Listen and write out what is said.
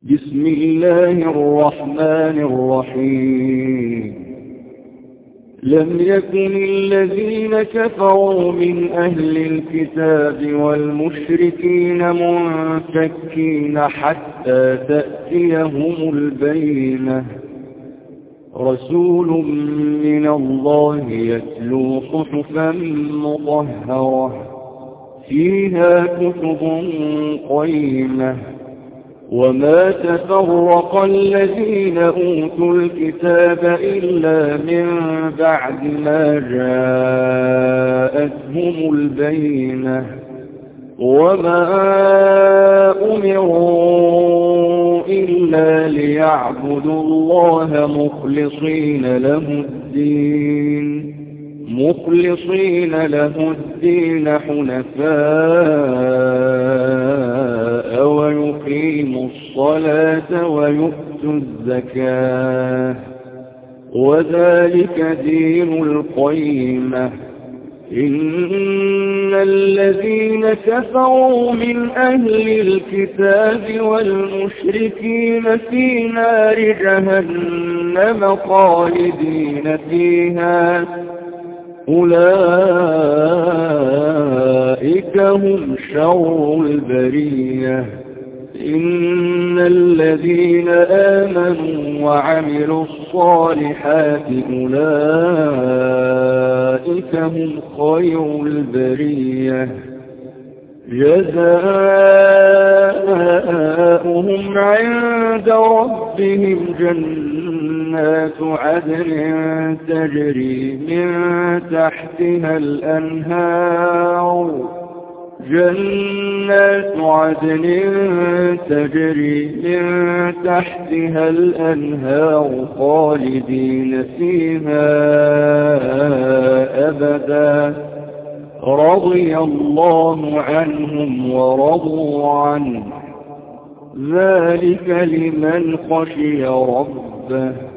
بسم الله الرحمن الرحيم لم يكن الذين كفروا من أهل الكتاب والمشركين منفكين حتى تأتيهم البينة رسول من الله يتلو صحفا مطهرة فيها كتب قيمة وما تفرق الذين أوتوا الكتاب إلا من بعد ما جاءتهم البينة وما أمروا إلا ليعبدوا الله مخلصين له الدين حنفاء ويقيموا الصلاة ويؤتوا الزكاة وذلك دين القيمة إن الذين كفروا من أهل الكتاب والمشركين في نار جهنم خالدين فيها أولئك هم شر البرية إن الذين آمنوا وعملوا الصالحات أولئك هم خير البرية جزاؤهم عند ربهم جنات عدن تجري من تحتها الأنهار خالدين فيها أبدا رضي الله عنهم ورضوا عنه ذلك لمن خشي ربه